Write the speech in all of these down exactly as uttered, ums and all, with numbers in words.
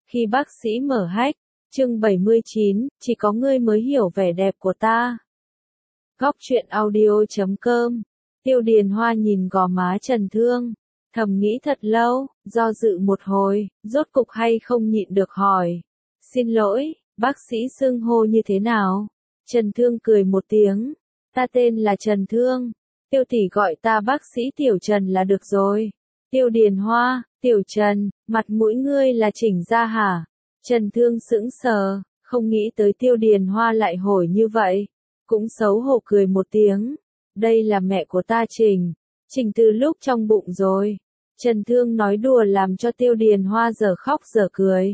Khi bác sĩ mở hách, chương bảy mươi chín, chỉ có ngươi mới hiểu vẻ đẹp của ta. Góc truyện audio chấm com. Tiêu Điền Hoa nhìn gò má Trần Thương, thầm nghĩ thật lâu, do dự một hồi, rốt cục hay không nhịn được hỏi. Xin lỗi, bác sĩ xưng hô như thế nào? Trần Thương cười một tiếng. Ta tên là Trần Thương. Tiêu tỷ gọi ta bác sĩ Tiểu Trần là được rồi. Tiêu Điền Hoa, Tiểu Trần, mặt mũi ngươi là chỉnh ra hả? Trần Thương sững sờ, không nghĩ tới Tiêu Điền Hoa lại hỏi như vậy. Cũng xấu hổ cười một tiếng. Đây là mẹ của ta Trình. Trình từ lúc trong bụng rồi. Trần Thương nói đùa làm cho Tiêu Điền Hoa giờ khóc giờ cười.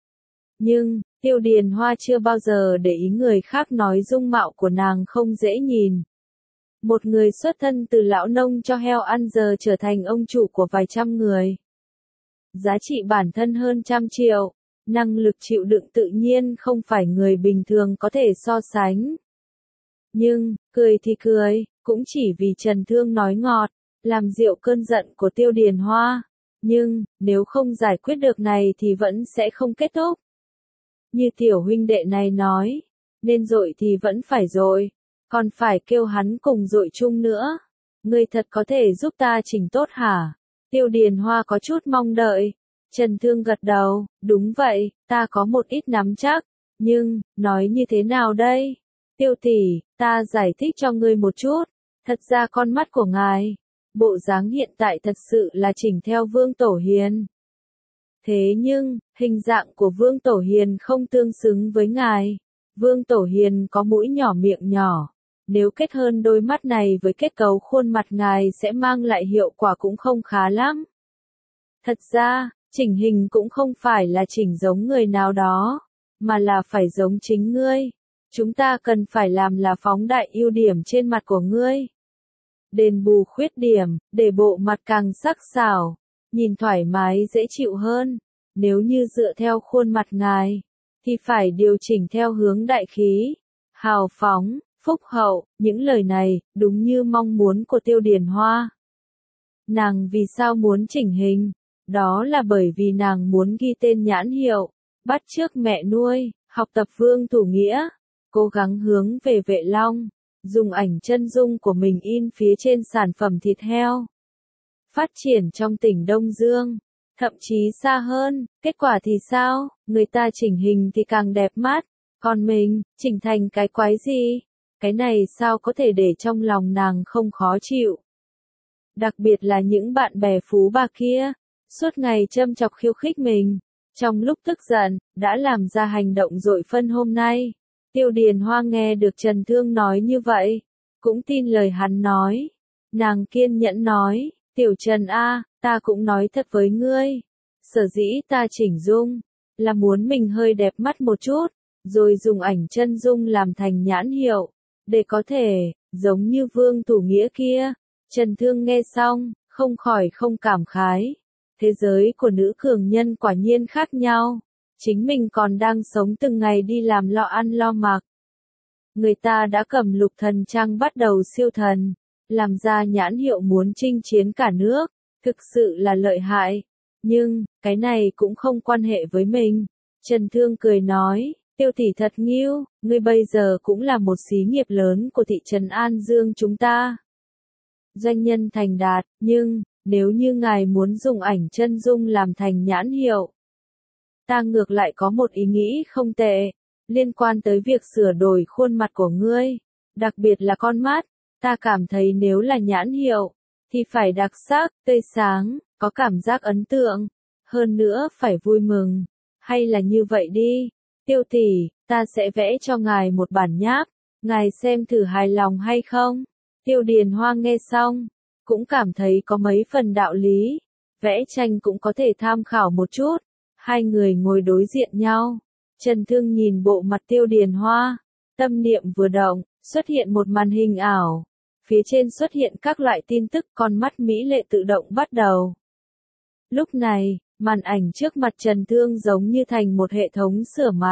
Nhưng, Tiêu Điền Hoa chưa bao giờ để ý người khác nói dung mạo của nàng không dễ nhìn. Một người xuất thân từ lão nông cho heo ăn giờ trở thành ông chủ của vài trăm người. Giá trị bản thân hơn trăm triệu, năng lực chịu đựng tự nhiên không phải người bình thường có thể so sánh. Nhưng, cười thì cười, cũng chỉ vì Trần Thương nói ngọt, làm dịu cơn giận của Tiêu Điền Hoa. Nhưng, nếu không giải quyết được này thì vẫn sẽ không kết thúc. Như tiểu huynh đệ này nói, nên dội thì vẫn phải dội, còn phải kêu hắn cùng dội chung nữa. Ngươi thật có thể giúp ta chỉnh tốt hả? Tiêu Điền Hoa có chút mong đợi. Trần Thương gật đầu, đúng vậy, ta có một ít nắm chắc, nhưng, nói như thế nào đây? Tiêu tỷ, ta giải thích cho ngươi một chút, thật ra con mắt của ngài, bộ dáng hiện tại thật sự là chỉnh theo Vương Tổ Hiền. Thế nhưng, hình dạng của Vương Tổ Hiền không tương xứng với ngài. Vương Tổ Hiền có mũi nhỏ miệng nhỏ. Nếu kết hơn đôi mắt này với kết cấu khuôn mặt ngài sẽ mang lại hiệu quả cũng không khá lắm. Thật ra, chỉnh hình cũng không phải là chỉnh giống người nào đó, mà là phải giống chính ngươi. Chúng ta cần phải làm là phóng đại ưu điểm trên mặt của ngươi. Đền bù khuyết điểm, để bộ mặt càng sắc sảo, nhìn thoải mái dễ chịu hơn. Nếu như dựa theo khuôn mặt ngài, thì phải điều chỉnh theo hướng đại khí, hào phóng, phúc hậu. Những lời này, đúng như mong muốn của Tiêu Điền Hoa. Nàng vì sao muốn chỉnh hình? Đó là bởi vì nàng muốn ghi tên nhãn hiệu, bắt chước mẹ nuôi, học tập Vương Thủ Nghĩa, cố gắng hướng về Vệ Long, dùng ảnh chân dung của mình in phía trên sản phẩm thịt heo. Phát triển trong tỉnh Đông Dương, thậm chí xa hơn, kết quả thì sao? Người ta chỉnh hình thì càng đẹp mắt, còn mình, chỉnh thành cái quái gì? Cái này sao có thể để trong lòng nàng không khó chịu? Đặc biệt là những bạn bè phú bà kia, suốt ngày châm chọc khiêu khích mình, trong lúc tức giận, đã làm ra hành động dội phân hôm nay. Tiêu Điền Hoa nghe được Trần Thương nói như vậy, cũng tin lời hắn nói. Nàng kiên nhẫn nói, Tiểu Trần a, ta cũng nói thật với ngươi. Sở dĩ ta chỉnh dung, là muốn mình hơi đẹp mắt một chút, rồi dùng ảnh chân dung làm thành nhãn hiệu, để có thể, giống như Vương Thủ Nghĩa kia. Trần Thương nghe xong, không khỏi không cảm khái. Thế giới của nữ cường nhân quả nhiên khác nhau. Chính mình còn đang sống từng ngày đi làm lo ăn lo mặc. Người ta đã cầm lục thần trang bắt đầu siêu thần, làm ra nhãn hiệu muốn chinh chiến cả nước, thực sự là lợi hại. Nhưng, cái này cũng không quan hệ với mình. Trần Thương cười nói, Tiêu tỷ thật nghiêu, ngươi bây giờ cũng là một xí nghiệp lớn của thị trấn An Dương chúng ta. Doanh nhân thành đạt, nhưng, nếu như ngài muốn dùng ảnh chân dung làm thành nhãn hiệu, ta ngược lại có một ý nghĩ không tệ, liên quan tới việc sửa đổi khuôn mặt của ngươi, đặc biệt là con mắt. Ta cảm thấy nếu là nhãn hiệu, thì phải đặc sắc, tươi sáng, có cảm giác ấn tượng, hơn nữa phải vui mừng. Hay là như vậy đi, Tiêu tỷ, ta sẽ vẽ cho ngài một bản nháp, ngài xem thử hài lòng hay không? Tiêu Điền Hoa nghe xong, cũng cảm thấy có mấy phần đạo lý, vẽ tranh cũng có thể tham khảo một chút. Hai người ngồi đối diện nhau, Trần Thương nhìn bộ mặt Tiêu Điền Hoa, tâm niệm vừa động, xuất hiện một màn hình ảo. Phía trên xuất hiện các loại tin tức, con mắt mỹ lệ tự động bắt đầu. Lúc này, màn ảnh trước mặt Trần Thương giống như thành một hệ thống sửa mặt.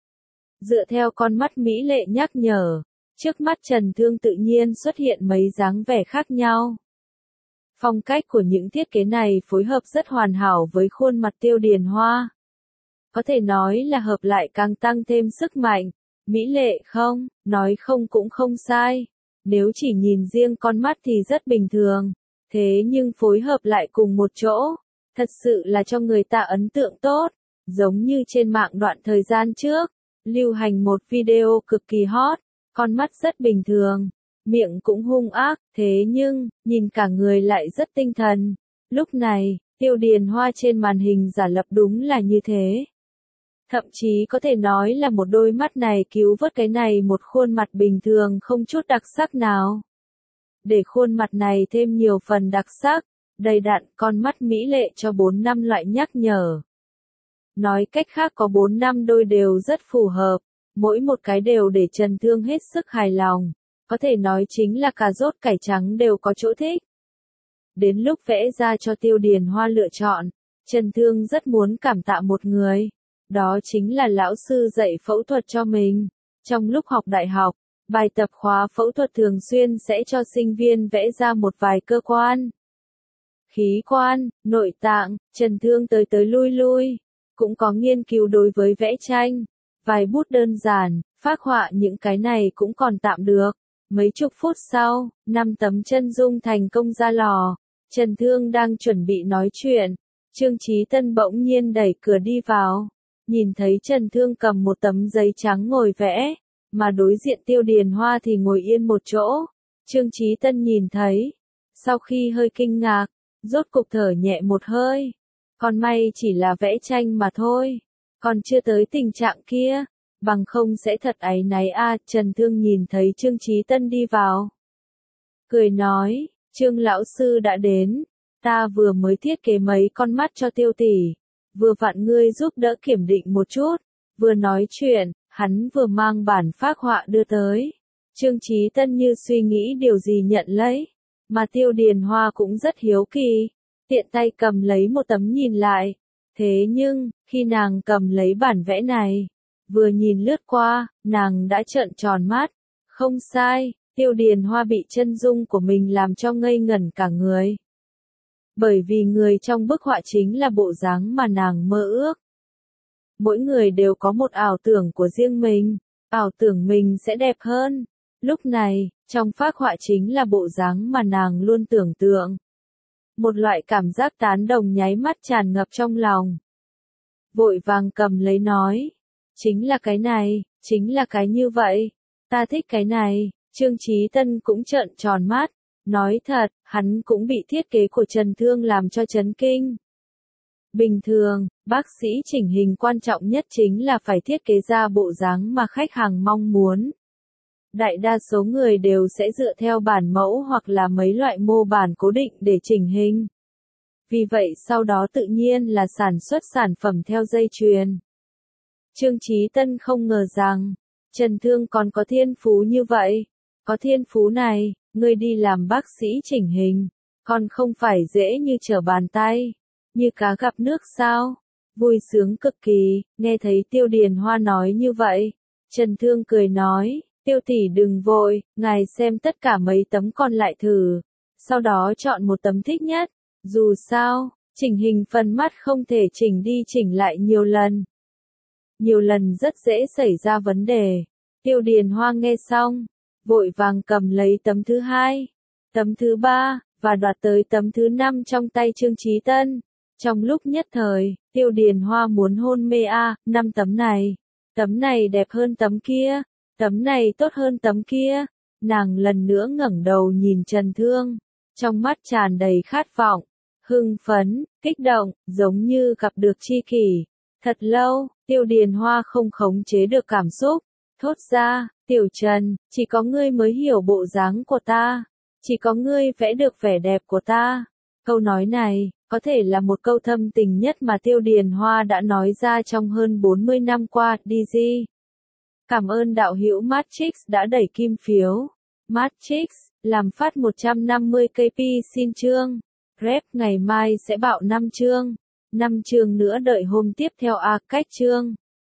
Dựa theo con mắt mỹ lệ nhắc nhở, trước mắt Trần Thương tự nhiên xuất hiện mấy dáng vẻ khác nhau. Phong cách của những thiết kế này phối hợp rất hoàn hảo với khuôn mặt Tiêu Điền Hoa. có thể nói là hợp lại càng tăng thêm sức mạnh. Mỹ lệ không, nói không cũng không sai. Nếu chỉ nhìn riêng con mắt thì rất bình thường. Thế nhưng phối hợp lại cùng một chỗ, thật sự là cho người ta ấn tượng tốt. Giống như trên mạng đoạn thời gian trước, lưu hành một video cực kỳ hot, con mắt rất bình thường, miệng cũng hung ác, thế nhưng, nhìn cả người lại rất tinh thần. Lúc này, Tiêu Điền Hoa trên màn hình giả lập đúng là như thế. Thậm chí có thể nói là một đôi mắt này cứu vớt cái này một khuôn mặt bình thường không chút đặc sắc nào. Để khuôn mặt này thêm nhiều phần đặc sắc, đầy đặn, con mắt mỹ lệ cho bốn năm loại nhắc nhở. Nói cách khác có bốn năm đôi đều rất phù hợp, mỗi một cái đều để Trần Thương hết sức hài lòng, có thể nói chính là cà rốt cải trắng đều có chỗ thích. Đến lúc vẽ ra cho Tiêu Điền Hoa lựa chọn, Trần Thương rất muốn cảm tạ một người, đó chính là lão sư dạy phẫu thuật cho mình. Trong lúc học đại học, bài tập khóa phẫu thuật thường xuyên sẽ cho sinh viên vẽ ra một vài cơ quan, khí quan, nội tạng, Trần Thương tới tới lui lui, cũng có nghiên cứu đối với vẽ tranh, vài bút đơn giản, phác họa những cái này cũng còn tạm được. Mấy chục phút sau, năm tấm chân dung thành công ra lò, Trần Thương đang chuẩn bị nói chuyện, Trương Chí Tân bỗng nhiên đẩy cửa đi vào, nhìn thấy Trần Thương cầm một tấm giấy trắng ngồi vẽ, mà đối diện Tiêu Điền Hoa thì ngồi yên một chỗ. Trương Chí Tân nhìn thấy, sau khi hơi kinh ngạc, rốt cục thở nhẹ một hơi. Còn may chỉ là vẽ tranh mà thôi, còn chưa tới tình trạng kia, bằng không sẽ thật áy náy a. À, Trần Thương nhìn thấy Trương Chí Tân đi vào, cười nói, Trương lão sư đã đến, ta vừa mới thiết kế mấy con mắt cho Tiêu tỷ, vừa vặn ngươi giúp đỡ kiểm định một chút. Vừa nói chuyện, hắn vừa mang bản phác họa đưa tới. Trương Chí Tân như suy nghĩ điều gì nhận lấy, mà Tiêu Điền Hoa cũng rất hiếu kỳ, tiện tay cầm lấy một tấm nhìn lại. Thế nhưng, khi nàng cầm lấy bản vẽ này, vừa nhìn lướt qua, nàng đã trợn tròn mắt. Không sai, Tiêu Điền Hoa bị chân dung của mình làm cho ngây ngẩn cả người. Bởi vì người trong bức họa chính là bộ dáng mà nàng mơ ước. Mỗi người đều có một ảo tưởng của riêng mình, ảo tưởng mình sẽ đẹp hơn. Lúc này, trong phác họa chính là bộ dáng mà nàng luôn tưởng tượng. Một loại cảm giác tán đồng nháy mắt tràn ngập trong lòng. Vội vàng cầm lấy nói, chính là cái này, chính là cái như vậy, ta thích cái này. Trương Chí Tân cũng trợn tròn mắt, nói thật, hắn cũng bị thiết kế của Trần Thương làm cho chấn kinh. Bình thường, bác sĩ chỉnh hình quan trọng nhất chính là phải thiết kế ra bộ dáng mà khách hàng mong muốn. Đại đa số người đều sẽ dựa theo bản mẫu hoặc là mấy loại mô bản cố định để chỉnh hình. Vì vậy sau đó tự nhiên là sản xuất sản phẩm theo dây chuyền. Trương Chí Tân không ngờ rằng, Trần Thương còn có thiên phú như vậy. Có thiên phú này, ngươi đi làm bác sĩ chỉnh hình, còn không phải dễ như trở bàn tay, như cá gặp nước sao? Vui sướng cực kỳ, nghe thấy Tiêu Điền Hoa nói như vậy. Trần Thương cười nói, Tiêu tỷ đừng vội, ngài xem tất cả mấy tấm còn lại thử, sau đó chọn một tấm thích nhất. Dù sao, chỉnh hình phần mắt không thể chỉnh đi chỉnh lại nhiều lần. Nhiều lần rất dễ xảy ra vấn đề. Tiêu Điền Hoa nghe xong, vội vàng cầm lấy tấm thứ hai, tấm thứ ba, và đoạt tới tấm thứ năm trong tay Trương Chí Tân. Trong lúc nhất thời, Tiêu Điền Hoa muốn hôn mê a, à, năm tấm này, tấm này đẹp hơn tấm kia, tấm này tốt hơn tấm kia. Nàng lần nữa ngẩng đầu nhìn Trần Thương, trong mắt tràn đầy khát vọng, hưng phấn, kích động, giống như gặp được tri kỷ. Thật lâu, Tiêu Điền Hoa không khống chế được cảm xúc, thốt ra, Tiểu Trần, chỉ có ngươi mới hiểu bộ dáng của ta, chỉ có ngươi vẽ được vẻ đẹp của ta. Câu nói này, có thể là một câu thâm tình nhất mà Tiêu Điền Hoa đã nói ra trong hơn bốn mươi năm qua. đê giê. Cảm ơn đạo hữu Matrix đã đẩy kim phiếu. Matrix, làm phát một trăm năm mươi k p xin chương. Rep ngày mai sẽ bạo năm chương. năm chương nữa đợi hôm tiếp theo a cách chương.